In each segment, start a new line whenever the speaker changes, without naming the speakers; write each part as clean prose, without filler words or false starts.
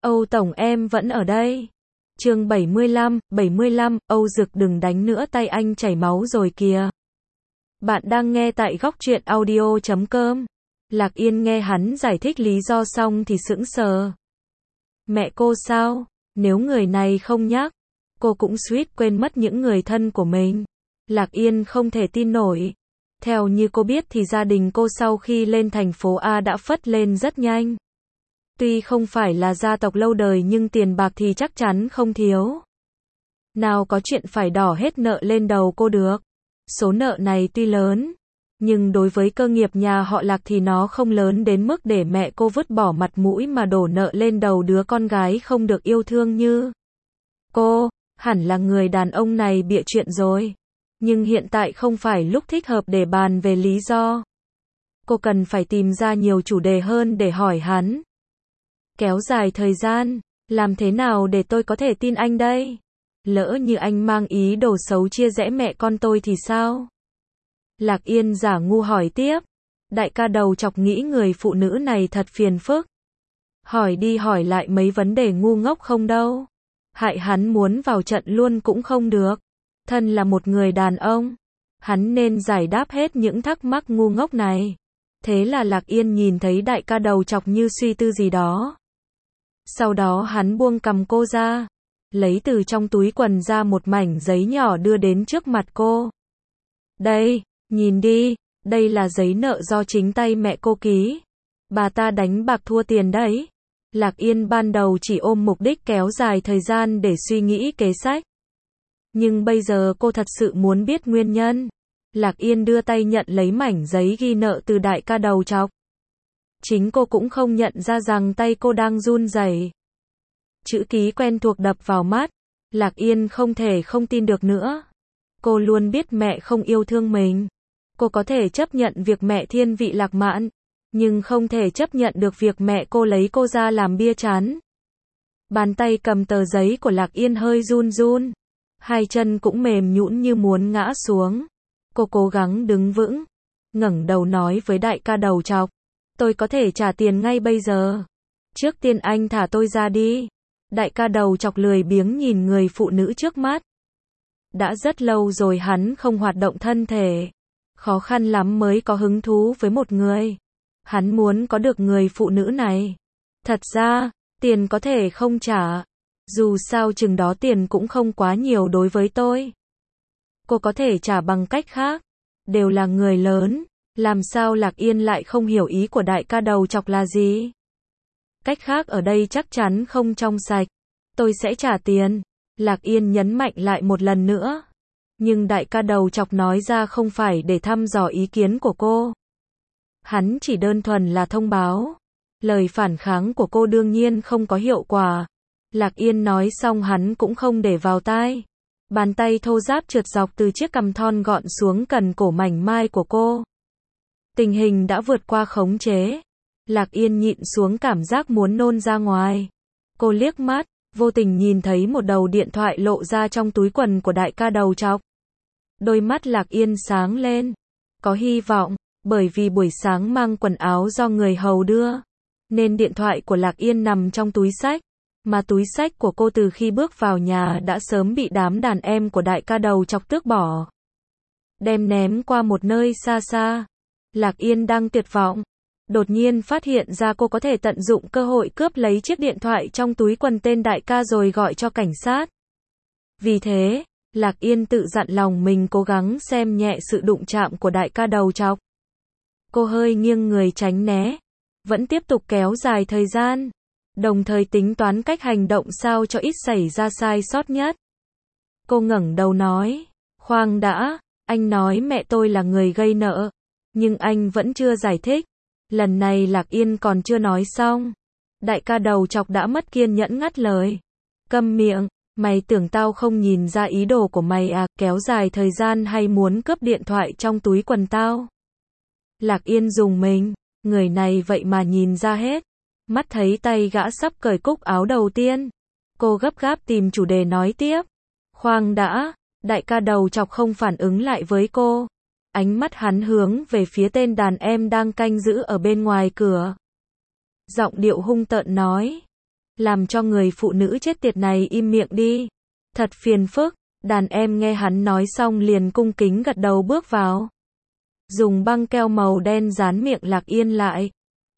Âu Tổng em vẫn ở đây. Chương 75, Âu Dực đừng đánh nữa tay anh chảy máu rồi kìa. Bạn đang nghe tại góc truyện audio.com. Lạc Yên nghe hắn giải thích lý do xong thì sững sờ. Mẹ cô sao? Nếu người này không nhắc, cô cũng suýt quên mất những người thân của mình. Lạc Yên không thể tin nổi. Theo như cô biết thì gia đình cô sau khi lên thành phố A đã phất lên rất nhanh. Tuy không phải là gia tộc lâu đời nhưng tiền bạc thì chắc chắn không thiếu. Nào có chuyện phải đỏ hết nợ lên đầu cô được. Số nợ này tuy lớn, nhưng đối với cơ nghiệp nhà họ Lạc thì nó không lớn đến mức để mẹ cô vứt bỏ mặt mũi mà đổ nợ lên đầu đứa con gái không được yêu thương như cô. Hẳn là người đàn ông này bịa chuyện rồi. Nhưng hiện tại không phải lúc thích hợp để bàn về lý do. Cô cần phải tìm ra nhiều chủ đề hơn để hỏi hắn. Kéo dài thời gian, làm thế nào để tôi có thể tin anh đây? Lỡ như anh mang ý đồ xấu chia rẽ mẹ con tôi thì sao? Lạc Yên giả ngu hỏi tiếp. Đại ca đầu chọc nghĩ người phụ nữ này thật phiền phức. Hỏi đi hỏi lại mấy vấn đề ngu ngốc không đâu. Hại hắn muốn vào trận luôn cũng không được. Thân là một người đàn ông, hắn nên giải đáp hết những thắc mắc ngu ngốc này. Thế là Lạc Yên nhìn thấy đại ca đầu chọc như suy tư gì đó. Sau đó hắn buông cằm cô ra, lấy từ trong túi quần ra một mảnh giấy nhỏ đưa đến trước mặt cô. Đây, nhìn đi, đây là giấy nợ do chính tay mẹ cô ký. Bà ta đánh bạc thua tiền đấy. Lạc Yên ban đầu chỉ ôm mục đích kéo dài thời gian để suy nghĩ kế sách. Nhưng bây giờ cô thật sự muốn biết nguyên nhân. Lạc Yên đưa tay nhận lấy mảnh giấy ghi nợ từ đại ca đầu chọc. Chính cô cũng không nhận ra rằng tay cô đang run rẩy. Chữ ký quen thuộc đập vào mắt. Lạc Yên không thể không tin được nữa. Cô luôn biết mẹ không yêu thương mình. Cô có thể chấp nhận việc mẹ thiên vị Lạc Mạn, nhưng không thể chấp nhận được việc mẹ cô lấy cô ra làm bia chán. Bàn tay cầm tờ giấy của Lạc Yên hơi run run. Hai chân cũng mềm nhũn như muốn ngã xuống. Cô cố gắng đứng vững, ngẩng đầu nói với đại ca đầu chọc. Tôi có thể trả tiền ngay bây giờ. Trước tiên anh thả tôi ra đi. Đại ca đầu chọc lười biếng nhìn người phụ nữ trước mắt. Đã rất lâu rồi hắn không hoạt động thân thể. Khó khăn lắm mới có hứng thú với một người. Hắn muốn có được người phụ nữ này. Thật ra, tiền có thể không trả. Dù sao chừng đó tiền cũng không quá nhiều đối với tôi. Cô có thể trả bằng cách khác. Đều là người lớn. Làm sao Lạc Yên lại không hiểu ý của đại ca đầu chọc là gì? Cách khác ở đây chắc chắn không trong sạch. Tôi sẽ trả tiền. Lạc Yên nhấn mạnh lại một lần nữa. Nhưng đại ca đầu chọc nói ra không phải để thăm dò ý kiến của cô. Hắn chỉ đơn thuần là thông báo. Lời phản kháng của cô đương nhiên không có hiệu quả. Lạc Yên nói xong hắn cũng không để vào tai. Bàn tay thô ráp trượt dọc từ chiếc cằm thon gọn xuống cần cổ mảnh mai của cô. Tình hình đã vượt qua khống chế. Lạc Yên nhịn xuống cảm giác muốn nôn ra ngoài. Cô liếc mắt, vô tình nhìn thấy một đầu điện thoại lộ ra trong túi quần của đại ca đầu chọc. Đôi mắt Lạc Yên sáng lên. Có hy vọng, bởi vì buổi sáng mang quần áo do người hầu đưa, nên điện thoại của Lạc Yên nằm trong túi xách. Mà túi xách của cô từ khi bước vào nhà đã sớm bị đám đàn em của đại ca đầu chọc tước bỏ. Đem ném qua một nơi xa xa. Lạc Yên đang tuyệt vọng. Đột nhiên phát hiện ra cô có thể tận dụng cơ hội cướp lấy chiếc điện thoại trong túi quần tên đại ca rồi gọi cho cảnh sát. Vì thế, Lạc Yên tự dặn lòng mình cố gắng xem nhẹ sự đụng chạm của đại ca đầu chọc. Cô hơi nghiêng người tránh né. Vẫn tiếp tục kéo dài thời gian. Đồng thời tính toán cách hành động sao cho ít xảy ra sai sót nhất. Cô ngẩng đầu nói. Khoan đã, anh nói mẹ tôi là người gây nợ. Nhưng anh vẫn chưa giải thích. Lần này Lạc Yên còn chưa nói xong. Đại ca đầu chọc đã mất kiên nhẫn ngắt lời. Câm miệng, mày tưởng tao không nhìn ra ý đồ của mày à, kéo dài thời gian hay muốn cướp điện thoại trong túi quần tao? Lạc Yên rùng mình, người này vậy mà nhìn ra hết. Mắt thấy tay gã sắp cởi cúc áo đầu tiên. Cô gấp gáp tìm chủ đề nói tiếp. Khoan đã, đại ca đầu chọc không phản ứng lại với cô. Ánh mắt hắn hướng về phía tên đàn em đang canh giữ ở bên ngoài cửa. Giọng điệu hung tợn nói. Làm cho người phụ nữ chết tiệt này im miệng đi. Thật phiền phức. Đàn em nghe hắn nói xong liền cung kính gật đầu bước vào. Dùng băng keo màu đen dán miệng Lạc Yên lại.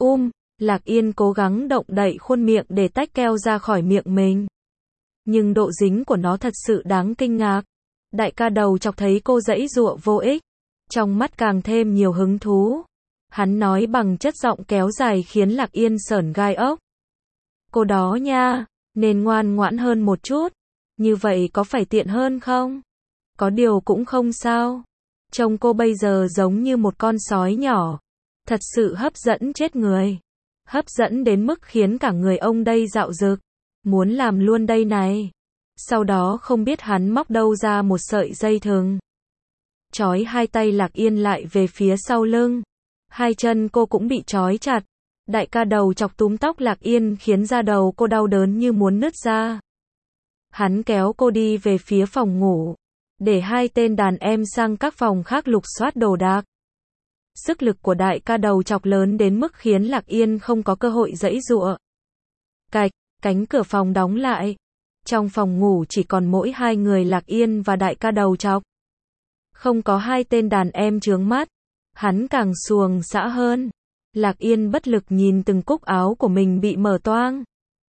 Lạc Yên cố gắng động đậy khuôn miệng để tách keo ra khỏi miệng mình. Nhưng độ dính của nó thật sự đáng kinh ngạc. Đại ca đầu chọc thấy cô giãy giụa vô ích. Trong mắt càng thêm nhiều hứng thú. Hắn nói bằng chất giọng kéo dài khiến Lạc Yên sởn gai ốc. Cô đó nha, nên ngoan ngoãn hơn một chút. Như vậy có phải tiện hơn không? Có điều cũng không sao. Trông cô bây giờ giống như một con sói nhỏ. Thật sự hấp dẫn chết người. Hấp dẫn đến mức khiến cả người ông đây dạo dực. Muốn làm luôn đây này. Sau đó không biết hắn móc đâu ra một sợi dây thừng. Trói hai tay Lạc Yên lại về phía sau lưng. Hai chân cô cũng bị trói chặt. Đại ca đầu chọc túm tóc Lạc Yên khiến da đầu cô đau đớn như muốn nứt ra. Hắn kéo cô đi về phía phòng ngủ. Để hai tên đàn em sang các phòng khác lục soát đồ đạc. Sức lực của đại ca đầu chọc lớn đến mức khiến Lạc Yên không có cơ hội giãy giụa. Cạch, cánh cửa phòng đóng lại. Trong phòng ngủ chỉ còn mỗi hai người Lạc Yên và đại ca đầu chọc. Không có hai tên đàn em chướng mắt. Hắn càng xuồng xã hơn. Lạc Yên bất lực nhìn từng cúc áo của mình bị mở toang.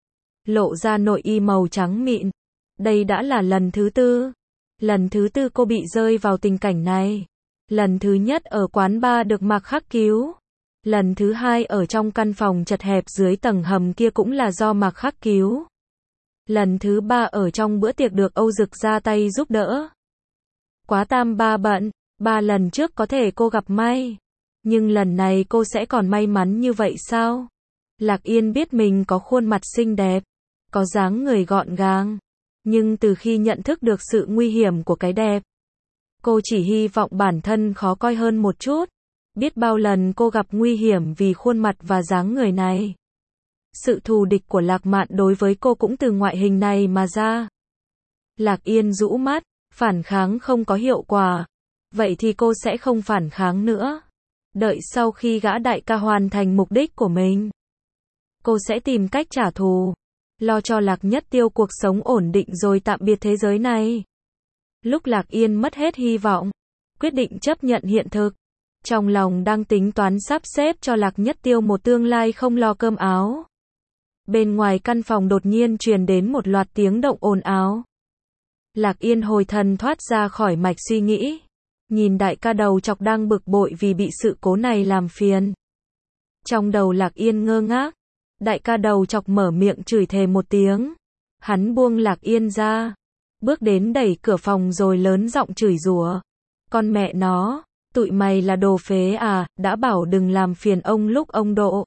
Lộ ra nội y màu trắng mịn. Đây đã là lần thứ tư. Lần thứ tư cô bị rơi vào tình cảnh này. Lần thứ nhất ở quán bar được Mạc Khắc cứu. Lần thứ hai ở trong căn phòng chật hẹp dưới tầng hầm kia cũng là do Mạc Khắc cứu. Lần thứ ba ở trong bữa tiệc được Âu Dực ra tay giúp đỡ. Quá tam ba bận, 3 lần trước có thể cô gặp may. Nhưng lần này cô sẽ còn may mắn như vậy sao? Lạc Yên biết mình có khuôn mặt xinh đẹp, có dáng người gọn gàng. Nhưng từ khi nhận thức được sự nguy hiểm của cái đẹp, cô chỉ hy vọng bản thân khó coi hơn một chút. Biết bao lần cô gặp nguy hiểm vì khuôn mặt và dáng người này. Sự thù địch của Lạc Mạn đối với cô cũng từ ngoại hình này mà ra. Lạc Yên rũ mắt, phản kháng không có hiệu quả. Vậy thì cô sẽ không phản kháng nữa. Đợi sau khi gã đại ca hoàn thành mục đích của mình, cô sẽ tìm cách trả thù. Lo cho Lạc Nhất Tiêu cuộc sống ổn định rồi tạm biệt thế giới này. Lúc Lạc Yên mất hết hy vọng, quyết định chấp nhận hiện thực. Trong lòng đang tính toán sắp xếp cho Lạc Nhất Tiêu một tương lai không lo cơm áo. Bên ngoài căn phòng đột nhiên truyền đến một loạt tiếng động ồn ào. Lạc Yên hồi thần thoát ra khỏi mạch suy nghĩ. Nhìn đại ca đầu chọc đang bực bội vì bị sự cố này làm phiền. Trong đầu Lạc Yên ngơ ngác. Đại ca đầu chọc mở miệng chửi thề một tiếng. Hắn buông Lạc Yên ra. Bước đến đẩy cửa phòng rồi lớn giọng chửi rủa. Con mẹ nó, tụi mày là đồ phế à, đã bảo đừng làm phiền ông lúc ông độ.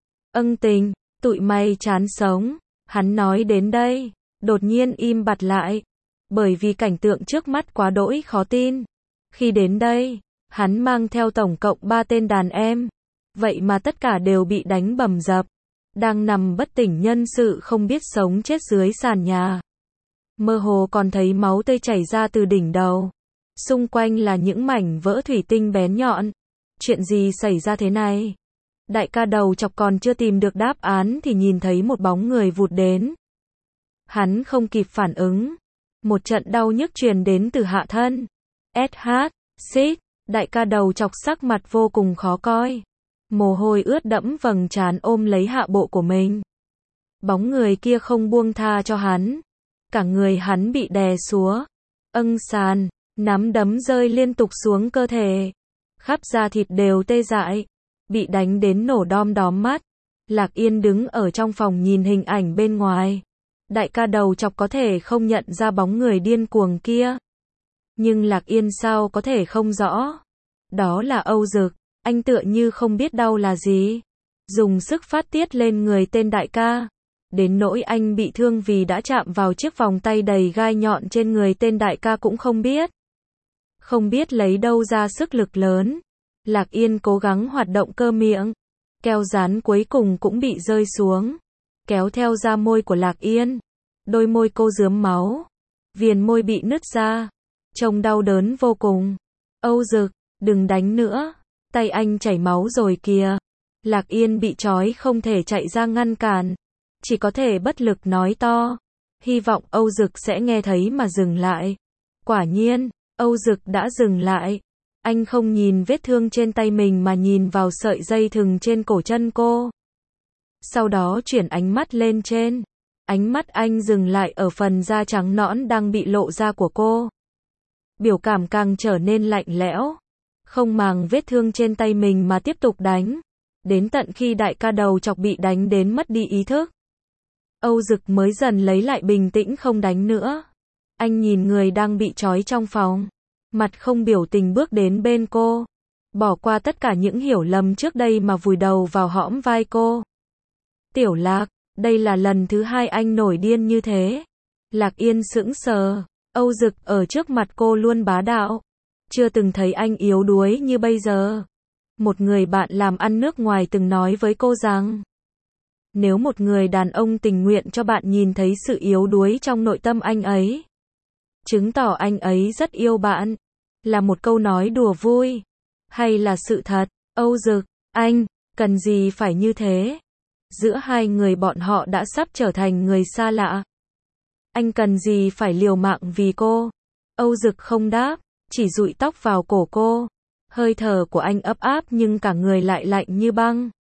Tình, tụi mày chán sống. Hắn nói đến đây, đột nhiên im bặt lại. Bởi vì cảnh tượng trước mắt quá đỗi khó tin. Khi đến đây, hắn mang theo tổng cộng 3 tên đàn em. Vậy mà tất cả đều bị đánh bầm dập. Đang nằm bất tỉnh nhân sự không biết sống chết dưới sàn nhà. Mơ hồ còn thấy máu tươi chảy ra từ đỉnh đầu. Xung quanh là những mảnh vỡ thủy tinh bén nhọn. Chuyện gì xảy ra thế này? Đại ca đầu chọc còn chưa tìm được đáp án thì nhìn thấy một bóng người vụt đến. Hắn không kịp phản ứng. Một trận đau nhức truyền đến từ hạ thân. Xích, đại ca đầu chọc sắc mặt vô cùng khó coi. Mồ hôi ướt đẫm vầng trán ôm lấy hạ bộ của mình. Bóng người kia không buông tha cho hắn. Cả người hắn bị đè xuống. Sàn, nắm đấm rơi liên tục xuống cơ thể. Khắp da thịt đều tê dại. Bị đánh đến nổ đom đóm mắt. Lạc Yên đứng ở trong phòng nhìn hình ảnh bên ngoài. Đại ca đầu chọc có thể không nhận ra bóng người điên cuồng kia. Nhưng Lạc Yên sao có thể không rõ. Đó là Âu Dực. Anh tựa như không biết đau là gì. Dùng sức phát tiết lên người tên đại ca. Đến nỗi anh bị thương vì đã chạm vào chiếc vòng tay đầy gai nhọn trên người tên đại ca cũng không biết. Không biết lấy đâu ra sức lực lớn. Lạc Yên cố gắng hoạt động cơ miệng. Keo dán cuối cùng cũng bị rơi xuống. Kéo theo da môi của Lạc Yên. Đôi môi cô rướm máu. Viền môi bị nứt ra. Trông đau đớn vô cùng. Âu Dực, đừng đánh nữa. Tay anh chảy máu rồi kìa. Lạc Yên bị trói không thể chạy ra ngăn cản. chỉ có thể bất lực nói to. Hy vọng Âu Dực sẽ nghe thấy mà dừng lại. Quả nhiên, Âu Dực đã dừng lại. Anh không nhìn vết thương trên tay mình mà nhìn vào sợi dây thừng trên cổ chân cô. Sau đó chuyển ánh mắt lên trên. Ánh mắt anh dừng lại ở phần da trắng nõn đang bị lộ ra của cô. Biểu cảm càng trở nên lạnh lẽo. Không màng vết thương trên tay mình mà tiếp tục đánh. Đến tận khi đại ca đầu chọc bị đánh đến mất đi ý thức. Âu Dực mới dần lấy lại bình tĩnh không đánh nữa. Anh nhìn người đang bị trói trong phòng. Mặt không biểu tình bước đến bên cô. Bỏ qua tất cả những hiểu lầm trước đây mà vùi đầu vào hõm vai cô. Tiểu Lạc, đây là lần thứ hai anh nổi điên như thế. Lạc Yên sững sờ. Âu Dực ở trước mặt cô luôn bá đạo. Chưa từng thấy anh yếu đuối như bây giờ. Một người bạn làm ăn nước ngoài từng nói với cô rằng, nếu một người đàn ông tình nguyện cho bạn nhìn thấy sự yếu đuối trong nội tâm anh ấy, chứng tỏ anh ấy rất yêu bạn. Là một câu nói đùa vui, hay là sự thật? Âu Dực, anh, cần gì phải như thế? Giữa hai người bọn họ đã sắp trở thành người xa lạ. Anh cần gì phải liều mạng vì cô? Âu Dực không đáp, chỉ dụi tóc vào cổ cô. Hơi thở của anh ấp áp nhưng cả người lại lạnh như băng.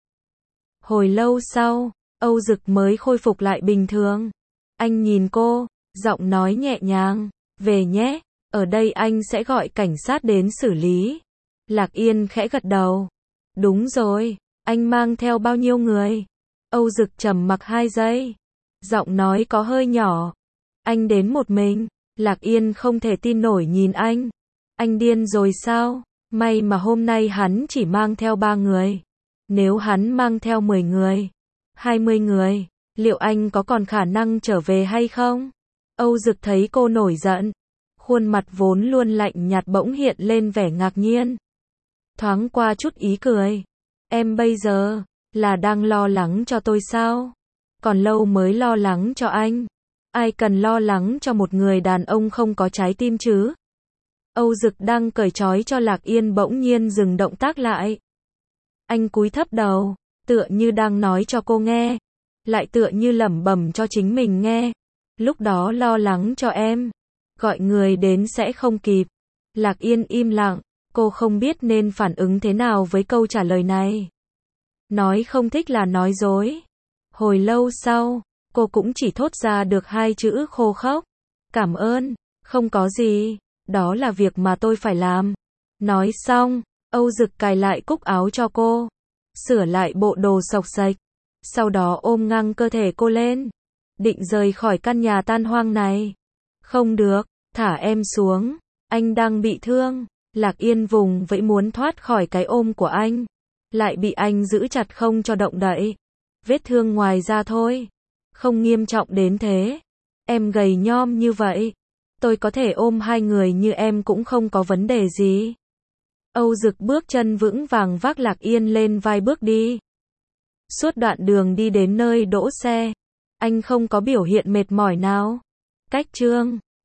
Hồi lâu sau, Âu Dực mới khôi phục lại bình thường. Anh nhìn cô, giọng nói nhẹ nhàng, về nhé, ở đây anh sẽ gọi cảnh sát đến xử lý. Lạc Yên khẽ gật đầu. Đúng rồi, anh mang theo bao nhiêu người? Âu Dực trầm mặc 2 giây. Giọng nói có hơi nhỏ. Anh đến một mình. Lạc Yên không thể tin nổi nhìn anh. Anh điên rồi sao? May mà hôm nay hắn chỉ mang theo 3 người. Nếu hắn mang theo 10 người, 20 người, liệu anh có còn khả năng trở về hay không? Âu Dực thấy cô nổi giận. Khuôn mặt vốn luôn lạnh nhạt bỗng hiện lên vẻ ngạc nhiên. Thoáng qua chút ý cười. Em bây giờ, là đang lo lắng cho tôi sao? Còn lâu mới lo lắng cho anh. Ai cần lo lắng cho một người đàn ông không có trái tim chứ? Âu Dực đang cởi trói cho Lạc Yên bỗng nhiên dừng động tác lại. Anh cúi thấp đầu, tựa như đang nói cho cô nghe, lại tựa như lẩm bẩm cho chính mình nghe. Lúc đó lo lắng cho em, gọi người đến sẽ không kịp. Lạc Yên im lặng, cô không biết nên phản ứng thế nào với câu trả lời này. Nói không thích là nói dối. Hồi lâu sau, cô cũng chỉ thốt ra được 2 chữ khô khốc. Cảm ơn, không có gì, đó là việc mà tôi phải làm. Nói xong, Âu Dực cài lại cúc áo cho cô, sửa lại bộ đồ xộc xệch, sau đó ôm ngang cơ thể cô lên, định rời khỏi căn nhà tan hoang này. Không được, thả em xuống, anh đang bị thương. Lạc Yên vùng vẫy muốn thoát khỏi cái ôm của anh, lại bị anh giữ chặt không cho động đậy. Vết thương ngoài da thôi, không nghiêm trọng đến thế. Em gầy nhom như vậy, tôi có thể ôm 2 người như em cũng không có vấn đề gì. Âu Dực bước chân vững vàng vác Lạc Yên lên vai bước đi. Suốt đoạn đường đi đến nơi đỗ xe, anh không có biểu hiện mệt mỏi nào. Cách chương